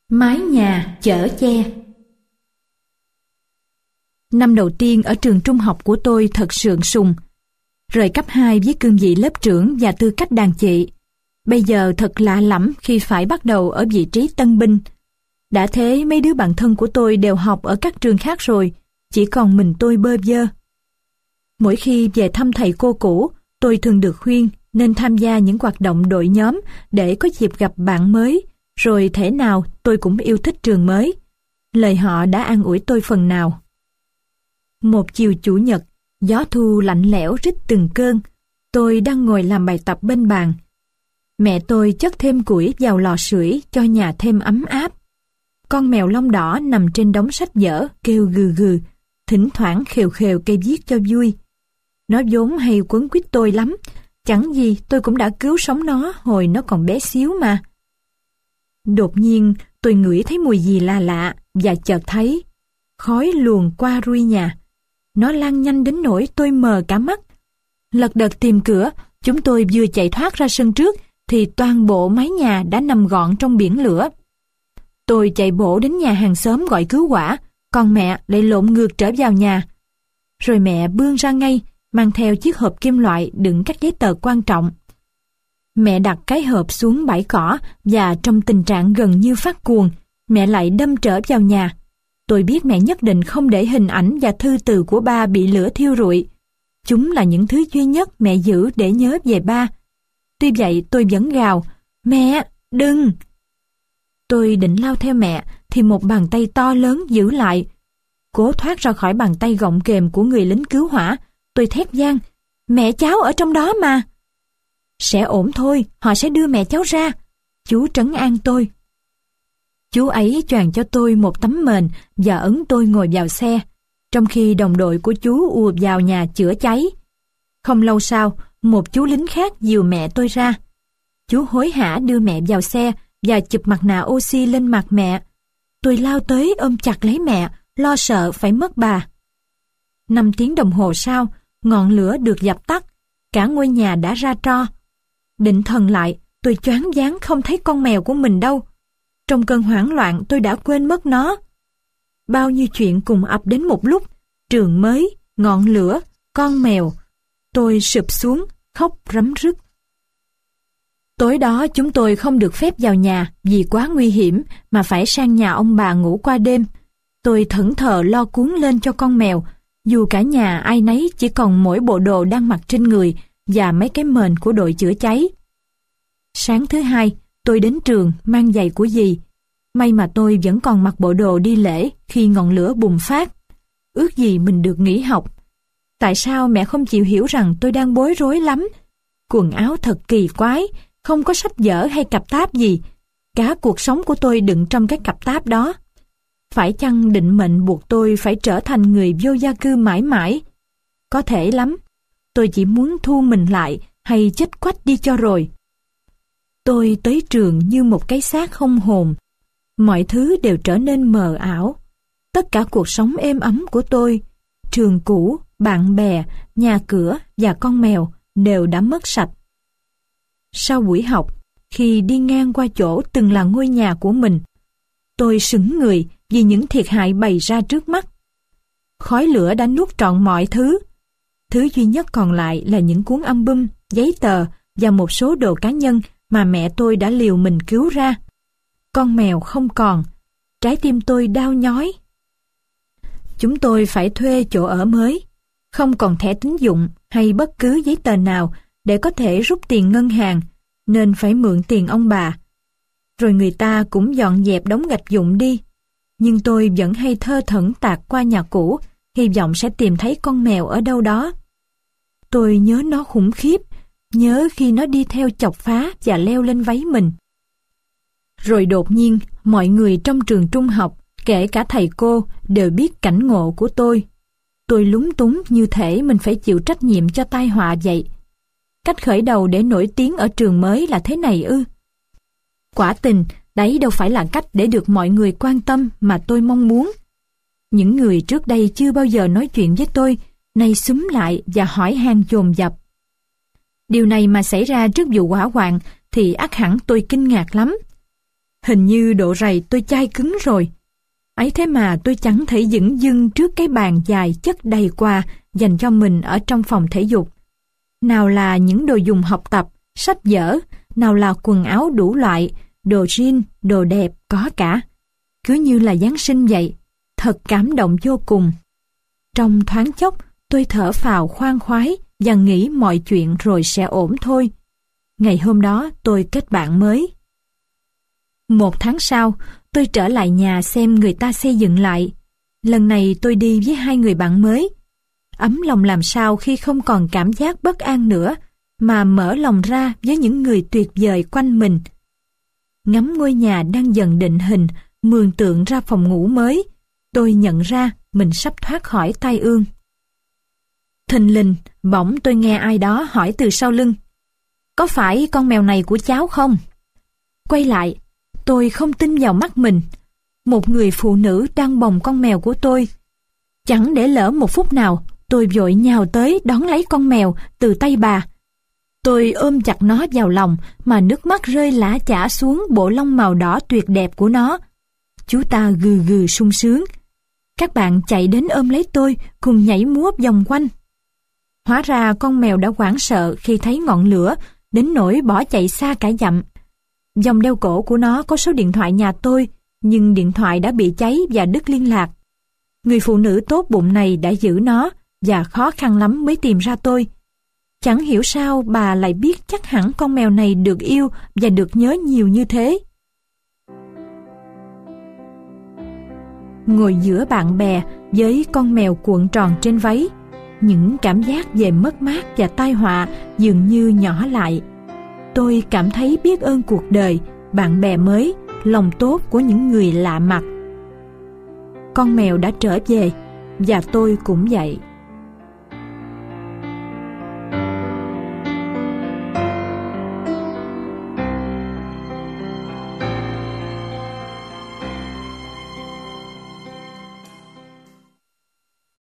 Mái nhà chở che. Năm đầu tiên ở trường trung học của tôi thật sượng sùng. Rời cấp 2 với cương vị lớp trưởng và tư cách đàn chị. Bây giờ thật lạ lẫm khi phải bắt đầu ở vị trí tân binh. Đã thế mấy đứa bạn thân của tôi đều học ở các trường khác rồi, chỉ còn mình tôi bơ vơ. Mỗi khi về thăm thầy cô cũ, tôi thường được khuyên nên tham gia những hoạt động đội nhóm để có dịp gặp bạn mới, rồi thể nào tôi cũng yêu thích trường mới. Lời họ đã an ủi tôi phần nào. Một chiều chủ nhật, gió thu lạnh lẽo rít từng cơn. Tôi đang ngồi làm bài tập bên bàn. Mẹ tôi chất thêm củi vào lò sưởi cho nhà thêm ấm áp. Con mèo lông đỏ nằm trên đống sách vở kêu gừ gừ, thỉnh thoảng khều khều cây viết cho vui. Nó vốn hay quấn quýt tôi lắm, chẳng gì tôi cũng đã cứu sống nó hồi nó còn bé xíu mà. Đột nhiên tôi ngửi thấy mùi gì lạ lạ và chợt thấy khói luồn qua rui nhà. Nó lan nhanh đến nỗi tôi mờ cả mắt. Lật đật tìm cửa, chúng tôi vừa chạy thoát ra sân trước thì toàn bộ mái nhà đã nằm gọn trong biển lửa. Tôi chạy bộ đến nhà hàng xóm gọi cứu hỏa, còn mẹ lại lộn ngược trở vào nhà. Rồi mẹ bươn ra ngay, mang theo chiếc hộp kim loại đựng các giấy tờ quan trọng. Mẹ đặt cái hộp xuống bãi cỏ và trong tình trạng gần như phát cuồng, mẹ lại đâm trở vào nhà. Tôi biết mẹ nhất định không để hình ảnh và thư từ của ba bị lửa thiêu rụi. Chúng là những thứ duy nhất mẹ giữ để nhớ về ba. Tuy vậy tôi vẫn gào, mẹ, đừng! Tôi định lao theo mẹ thì một bàn tay to lớn giữ lại. Cố thoát ra khỏi bàn tay gọng kềm của người lính cứu hỏa, tôi thét vang, mẹ cháu ở trong đó mà. Sẽ ổn thôi, họ sẽ đưa mẹ cháu ra. Chú trấn an tôi. Chú ấy choàng cho tôi một tấm mền và ấn tôi ngồi vào xe, trong khi đồng đội của chú ùa vào nhà chữa cháy. Không lâu sau, một chú lính khác dìu mẹ tôi ra. Chú hối hả đưa mẹ vào xe và chụp mặt nạ oxy lên mặt mẹ. Tôi lao tới ôm chặt lấy mẹ, lo sợ phải mất bà. 5 tiếng đồng hồ sau, ngọn lửa được dập tắt, cả ngôi nhà đã ra tro. Định thần lại, tôi choáng váng không thấy con mèo của mình đâu. Trong cơn hoảng loạn tôi đã quên mất nó. Bao nhiêu chuyện cùng ập đến một lúc, trường mới, ngọn lửa, con mèo. Tôi sụp xuống, khóc rấm rứt. Tối đó chúng tôi không được phép vào nhà vì quá nguy hiểm mà phải sang nhà ông bà ngủ qua đêm. Tôi thẫn thờ lo cuốn lên cho con mèo, dù cả nhà ai nấy chỉ còn mỗi bộ đồ đang mặc trên người và mấy cái mền của đội chữa cháy. Sáng thứ hai, tôi đến trường mang giày của dì. May mà tôi vẫn còn mặc bộ đồ đi lễ khi ngọn lửa bùng phát. Ước gì mình được nghỉ học. Tại sao mẹ không chịu hiểu rằng tôi đang bối rối lắm? Quần áo thật kỳ quái, không có sách vở hay cặp táp gì. Cả cuộc sống của tôi đựng trong cái cặp táp đó. Phải chăng định mệnh buộc tôi phải trở thành người vô gia cư mãi mãi? Có thể lắm. Tôi chỉ muốn thu mình lại hay chết quách đi cho rồi. Tôi tới trường như một cái xác không hồn. Mọi thứ đều trở nên mờ ảo. Tất cả cuộc sống êm ấm của tôi, trường cũ, bạn bè, nhà cửa và con mèo đều đã mất sạch. Sau buổi học, khi đi ngang qua chỗ từng là ngôi nhà của mình, tôi sững người vì những thiệt hại bày ra trước mắt. Khói lửa đã nuốt trọn mọi thứ. Thứ duy nhất còn lại là những cuốn album, giấy tờ và một số đồ cá nhân mà mẹ tôi đã liều mình cứu ra. Con mèo không còn. Trái tim tôi đau nhói. Chúng tôi phải thuê chỗ ở mới. Không còn thẻ tín dụng hay bất cứ giấy tờ nào để có thể rút tiền ngân hàng, nên phải mượn tiền ông bà. Rồi người ta cũng dọn dẹp đống gạch vụn đi. Nhưng tôi vẫn hay thơ thẩn tạt qua nhà cũ, hy vọng sẽ tìm thấy con mèo ở đâu đó. Tôi nhớ nó khủng khiếp, nhớ khi nó đi theo chọc phá và leo lên váy mình. Rồi đột nhiên, mọi người trong trường trung học, kể cả thầy cô, đều biết cảnh ngộ của tôi. Tôi lúng túng như thể mình phải chịu trách nhiệm cho tai họa vậy. Cách khởi đầu để nổi tiếng ở trường mới là thế này ư? Quả tình, đấy đâu phải là cách để được mọi người quan tâm mà tôi mong muốn. Những người trước đây chưa bao giờ nói chuyện với tôi, nay xúm lại và hỏi han dồn dập. Điều này mà xảy ra trước vụ hỏa hoạn thì ắt hẳn tôi kinh ngạc lắm. Hình như độ rày tôi chai cứng rồi. Ấy thế mà tôi chẳng thể dửng dưng trước cái bàn dài chất đầy quà dành cho mình ở trong phòng thể dục. Nào là những đồ dùng học tập, sách vở, nào là quần áo đủ loại, đồ jean, đồ đẹp, có cả. Cứ như là Giáng sinh vậy, thật cảm động vô cùng. Trong thoáng chốc, tôi thở phào khoan khoái và nghĩ mọi chuyện rồi sẽ ổn thôi. Ngày hôm đó tôi kết bạn mới. 1 tháng sau, tôi trở lại nhà xem người ta xây dựng lại. Lần này tôi đi với 2 người bạn mới. Ấm lòng làm sao khi không còn cảm giác bất an nữa, mà mở lòng ra với những người tuyệt vời quanh mình. Ngắm ngôi nhà đang dần định hình, mường tượng ra phòng ngủ mới, tôi nhận ra mình sắp thoát khỏi tai ương. Thình lình, bỗng tôi nghe ai đó hỏi từ sau lưng: "Có phải con mèo này của cháu không?" Quay lại, tôi không tin vào mắt mình. Một người phụ nữ đang bồng con mèo của tôi. Chẳng để lỡ một phút nào, tôi vội nhào tới đón lấy con mèo từ tay bà. Tôi ôm chặt nó vào lòng mà nước mắt rơi lã chã xuống bộ lông màu đỏ tuyệt đẹp của nó. Chú ta gừ gừ sung sướng. Các bạn chạy đến ôm lấy tôi, cùng nhảy múa vòng quanh. Hóa ra con mèo đã hoảng sợ khi thấy ngọn lửa, đến nỗi bỏ chạy xa cả dặm. Vòng đeo cổ của nó có số điện thoại nhà tôi, nhưng điện thoại đã bị cháy và đứt liên lạc. Người phụ nữ tốt bụng này đã giữ nó, và khó khăn lắm mới tìm ra tôi. Chẳng hiểu sao bà lại biết chắc hẳn con mèo này được yêu và được nhớ nhiều như thế. Ngồi giữa bạn bè với con mèo cuộn tròn trên váy, những cảm giác về mất mát và tai họa dường như nhỏ lại. Tôi cảm thấy biết ơn cuộc đời, bạn bè mới, lòng tốt của những người lạ mặt. Con mèo đã trở về, và tôi cũng vậy.